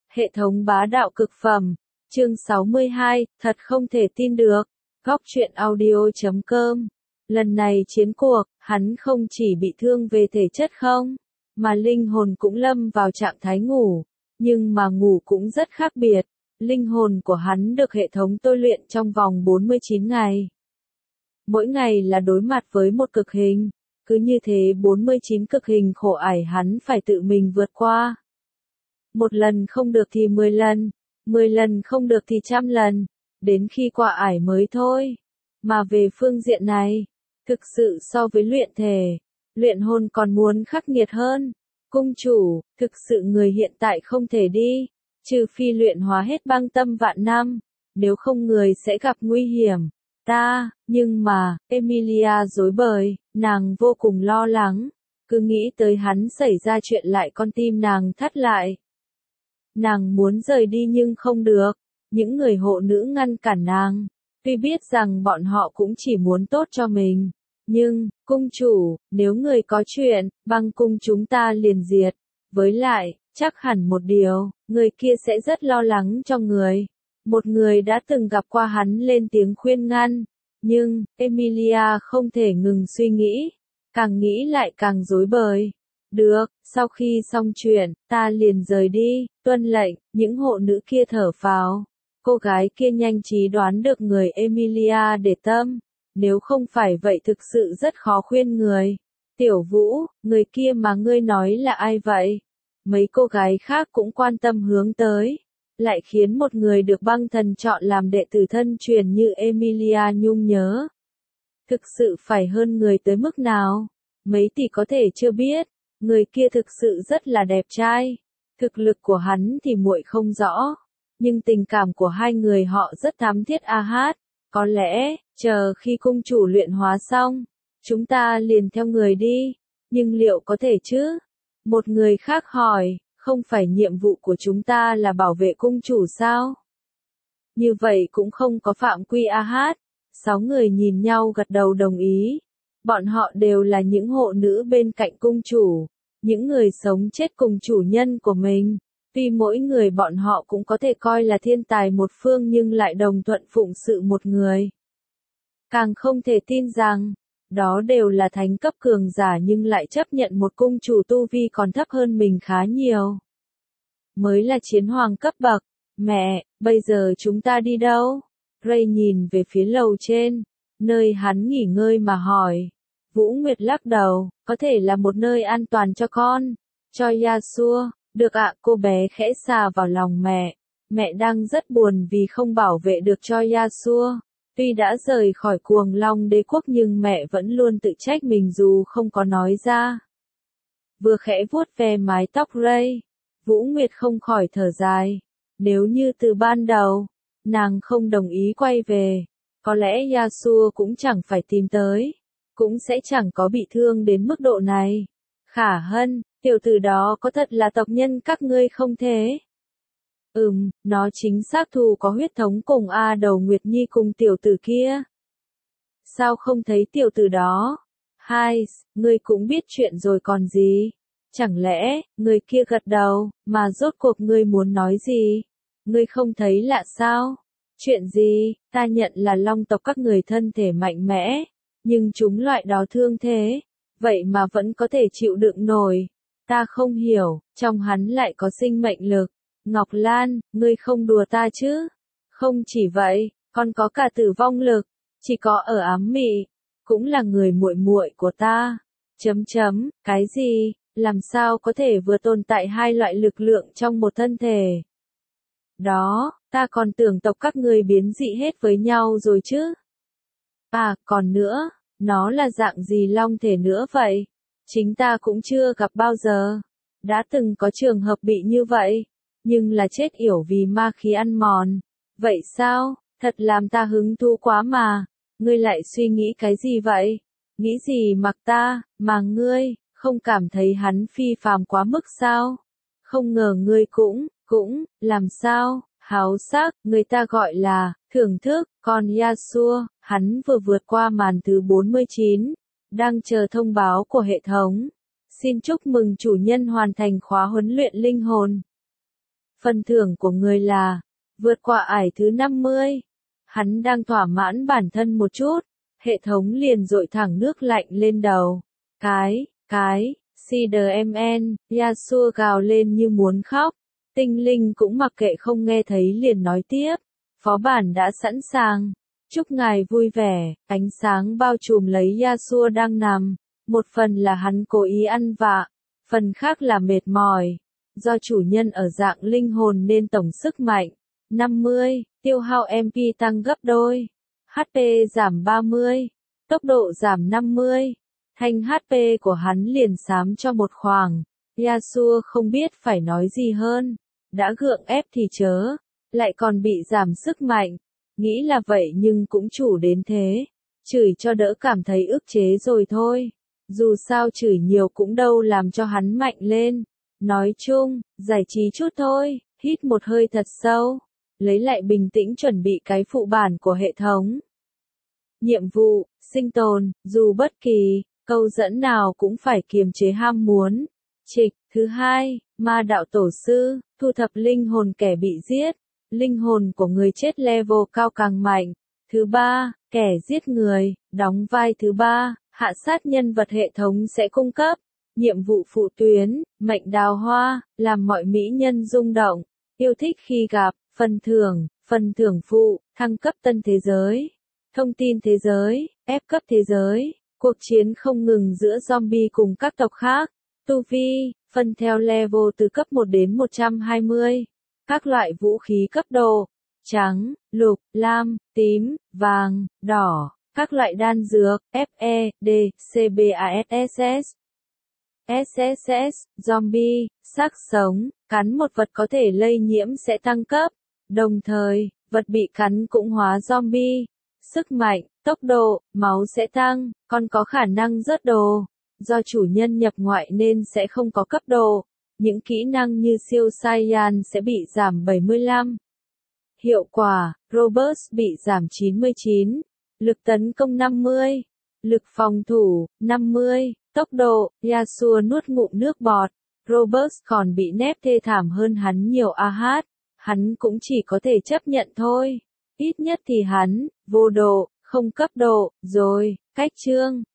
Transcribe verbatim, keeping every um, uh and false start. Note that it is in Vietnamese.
Hệ thống bá đạo cực phẩm, chương sáu mươi hai, thật không thể tin được. Góc truyện audio chấm com. Lần này chiến cuộc, hắn không chỉ bị thương về thể chất không, mà linh hồn cũng lâm vào trạng thái ngủ, nhưng mà ngủ cũng rất khác biệt. Linh hồn của hắn được hệ thống tôi luyện trong vòng bốn mươi chín ngày. Mỗi ngày là đối mặt với một cực hình, cứ như thế bốn mươi chín cực hình khổ ải hắn phải tự mình vượt qua. Một lần không được thì mười lần, mười lần không được thì trăm lần, đến khi qua ải mới thôi. Mà về phương diện này, thực sự so với luyện thể, luyện hồn còn muốn khắc nghiệt hơn. Cung chủ, thực sự người hiện tại không thể đi, trừ phi luyện hóa hết băng tâm vạn năm, nếu không người sẽ gặp nguy hiểm. Ta, nhưng mà, Emilia rối bời, nàng vô cùng lo lắng, cứ nghĩ tới hắn xảy ra chuyện lại con tim nàng thắt lại. Nàng muốn rời đi nhưng không được, những người hộ nữ ngăn cản nàng, tuy biết rằng bọn họ cũng chỉ muốn tốt cho mình. Nhưng, cung chủ, nếu người có chuyện, băng cung chúng ta liền diệt. Với lại, chắc hẳn một điều, người kia sẽ rất lo lắng cho người. Một người đã từng gặp qua hắn lên tiếng khuyên ngăn. Nhưng, Emilia không thể ngừng suy nghĩ. Càng nghĩ lại càng rối bời. Được, sau khi xong chuyện, ta liền rời đi, tuân lệnh, những hộ nữ kia thở phào. Cô gái kia nhanh trí đoán được người Emilia để tâm. Nếu không phải vậy thực sự rất khó khuyên người. Tiểu Vũ, người kia mà ngươi nói là ai vậy? Mấy cô gái khác cũng quan tâm hướng tới. Lại khiến một người được băng thần chọn làm đệ tử thân truyền như Emilia nhung nhớ. Thực sự phải hơn người tới mức nào? Mấy tỷ có thể chưa biết. Người kia thực sự rất là đẹp trai. Thực lực của hắn thì muội không rõ. Nhưng tình cảm của hai người họ rất thắm thiết a hát. Có lẽ, chờ khi cung chủ luyện hóa xong, chúng ta liền theo người đi. Nhưng liệu có thể chứ? Một người khác hỏi, không phải nhiệm vụ của chúng ta là bảo vệ cung chủ sao? Như vậy cũng không có phạm quy a hát. Sáu người nhìn nhau gật đầu đồng ý. Bọn họ đều là những hộ nữ bên cạnh cung chủ, những người sống chết cùng chủ nhân của mình. Tuy mỗi người bọn họ cũng có thể coi là thiên tài một phương nhưng lại đồng thuận phụng sự một người. Càng không thể tin rằng, đó đều là thánh cấp cường giả nhưng lại chấp nhận một cung chủ tu vi còn thấp hơn mình khá nhiều. Mới là chiến hoàng cấp bậc. Mẹ, bây giờ chúng ta đi đâu? Ray nhìn về phía lầu trên, nơi hắn nghỉ ngơi mà hỏi. Vũ Nguyệt lắc đầu, có thể là một nơi an toàn cho con, cho Yasuo. Được ạ, cô bé khẽ xà vào lòng mẹ. Mẹ đang rất buồn vì không bảo vệ được cho Yasuo. Tuy đã rời khỏi Cuồng Long đế quốc nhưng mẹ vẫn luôn tự trách mình dù không có nói ra. Vừa khẽ vuốt ve mái tóc Ray, Vũ Nguyệt không khỏi thở dài. Nếu như từ ban đầu, nàng không đồng ý quay về, có lẽ Yasuo cũng chẳng phải tìm tới, cũng sẽ chẳng có bị thương đến mức độ này. Khả Hân, tiểu tử đó có thật là tộc nhân các ngươi không thế? Ừm, nó chính xác thù có huyết thống cùng A Đầu Nguyệt Nhi cùng tiểu tử kia. Sao không thấy tiểu tử đó? Hai, ngươi cũng biết chuyện rồi còn gì? Chẳng lẽ, người kia gật đầu, mà rốt cuộc ngươi muốn nói gì? Ngươi không thấy lạ sao? Chuyện gì? Ta nhận là long tộc các người thân thể mạnh mẽ, nhưng chúng loại đó thương thế, vậy mà vẫn có thể chịu đựng nổi. Ta không hiểu, trong hắn lại có sinh mệnh lực. Ngọc Lan, ngươi không đùa ta chứ? Không chỉ vậy, còn có cả tử vong lực, chỉ có ở ám mị, cũng là người muội muội của ta. Chấm chấm, cái gì? Làm sao có thể vừa tồn tại hai loại lực lượng trong một thân thể? Đó, ta còn tưởng tộc các ngươi biến dị hết với nhau rồi chứ. À, còn nữa, nó là dạng gì long thể nữa vậy? Chính ta cũng chưa gặp bao giờ. Đã từng có trường hợp bị như vậy, nhưng là chết yểu vì ma khí ăn mòn. Vậy sao? Thật làm ta hứng thú quá mà. Ngươi lại suy nghĩ cái gì vậy? Nghĩ gì mặc ta, mà ngươi, không cảm thấy hắn phi phàm quá mức sao? Không ngờ ngươi cũng, cũng, làm sao? Háo sắc, người ta gọi là, thưởng thức, còn Yasuo, hắn vừa vượt qua màn thứ bốn mươi chín, đang chờ thông báo của hệ thống. Xin chúc mừng chủ nhân hoàn thành khóa huấn luyện linh hồn. Phần thưởng của người là vượt qua ải thứ năm mươi. Hắn đang thỏa mãn bản thân một chút, hệ thống liền dội thẳng nước lạnh lên đầu. Cái, cái, xê đê em en, Yasuo gào lên như muốn khóc. Tinh linh cũng mặc kệ không nghe thấy liền nói tiếp. Phó bản đã sẵn sàng. Chúc ngài vui vẻ, ánh sáng bao trùm lấy Yasuo đang nằm. Một phần là hắn cố ý ăn vạ, phần khác là mệt mỏi. Do chủ nhân ở dạng linh hồn nên tổng sức mạnh năm mươi, tiêu hao em pê tăng gấp đôi, hát pê giảm ba mươi, tốc độ giảm năm mươi. Thanh hát pê của hắn liền xám cho một khoảng. Yasuo không biết phải nói gì hơn. Đã gượng ép thì chớ, lại còn bị giảm sức mạnh. Nghĩ là vậy nhưng cũng chủ đến thế. Chửi cho đỡ cảm thấy ức chế rồi thôi. Dù sao chửi nhiều cũng đâu làm cho hắn mạnh lên. Nói chung, giải trí chút thôi, hít một hơi thật sâu. Lấy lại bình tĩnh chuẩn bị cái phụ bản của hệ thống. Nhiệm vụ, sinh tồn, dù bất kỳ câu dẫn nào cũng phải kiềm chế ham muốn. Trịch, thứ hai, ma đạo tổ sư, thu thập linh hồn kẻ bị giết. Linh hồn của người chết level cao càng mạnh. Thứ ba, kẻ giết người, đóng vai thứ ba, hạ sát nhân vật hệ thống sẽ cung cấp. Nhiệm vụ phụ tuyến, mệnh đào hoa, làm mọi mỹ nhân rung động. Yêu thích khi gặp, phần thưởng, phần thưởng phụ, thăng cấp tân thế giới. Thông tin thế giới, ép cấp thế giới. Cuộc chiến không ngừng giữa zombie cùng các tộc khác. Tu vi, phân theo level từ cấp một đến một trăm hai mươi. Các loại vũ khí cấp độ, trắng, lục, lam, tím, vàng, đỏ. Các loại đan dược, ép e, D, C B A S S. S S S, zombie, xác sống, cắn một vật có thể lây nhiễm sẽ tăng cấp. Đồng thời, vật bị cắn cũng hóa zombie. Sức mạnh, tốc độ, máu sẽ tăng, còn có khả năng rớt đồ. Do chủ nhân nhập ngoại nên sẽ không có cấp độ. Những kỹ năng như siêu Saiyan sẽ bị giảm bảy mươi lăm. Hiệu quả, Robust bị giảm chín mươi chín. Lực tấn công năm mươi. Lực phòng thủ, năm mươi. Tốc độ, Yasuo nuốt ngụm nước bọt. Robust còn bị nép thê thảm hơn hắn nhiều a hát. Hắn cũng chỉ có thể chấp nhận thôi. Ít nhất thì hắn, vô độ, không cấp độ, rồi, cách chương.